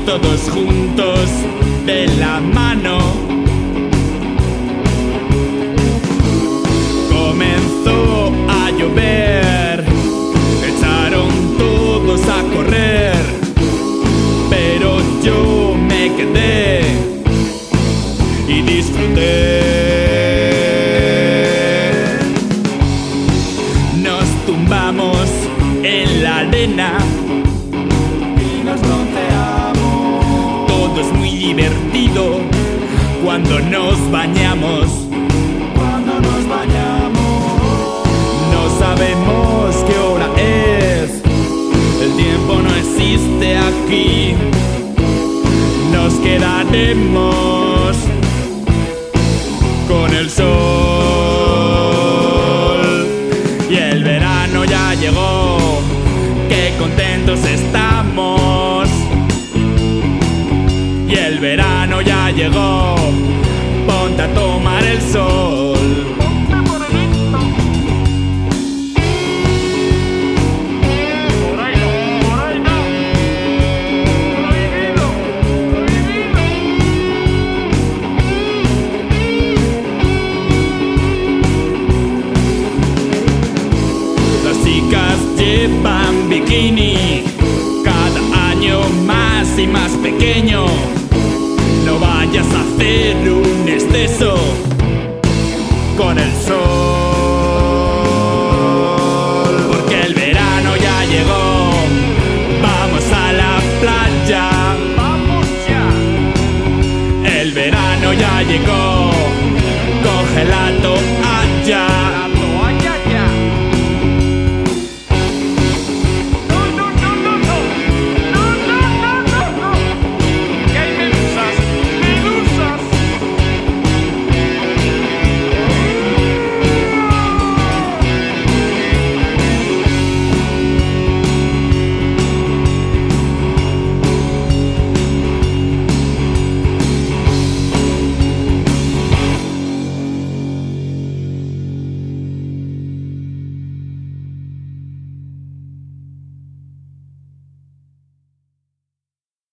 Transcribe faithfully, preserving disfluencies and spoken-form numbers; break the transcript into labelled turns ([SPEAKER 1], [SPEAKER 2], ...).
[SPEAKER 1] todos juntos de la mano. Comenzó a llover, echaron todos a correr, pero yo me quedé y disfruté. Nos tumbamos en la arena
[SPEAKER 2] y nos bronceamos.
[SPEAKER 1] Todo es muy divertido cuando nos bañamos.
[SPEAKER 2] Cuando nos bañamos.
[SPEAKER 1] No sabemos qué hora es, el tiempo no existe aquí. Nos quedaremos con el sol. Y el verano ya llegó, qué contentos estamos. Y el verano ya llegó, ponte a tomar el sol.
[SPEAKER 2] Por ahí no, por ahí no. Prohibido, prohibido.
[SPEAKER 1] Las chicas llevan bikini, cada año más y más pequeño. No vayas a hacer un exceso con el sol, porque el verano ya llegó. Vamos a la playa,
[SPEAKER 2] Vamos ya.
[SPEAKER 1] el verano ya llegó. Coge la toalla.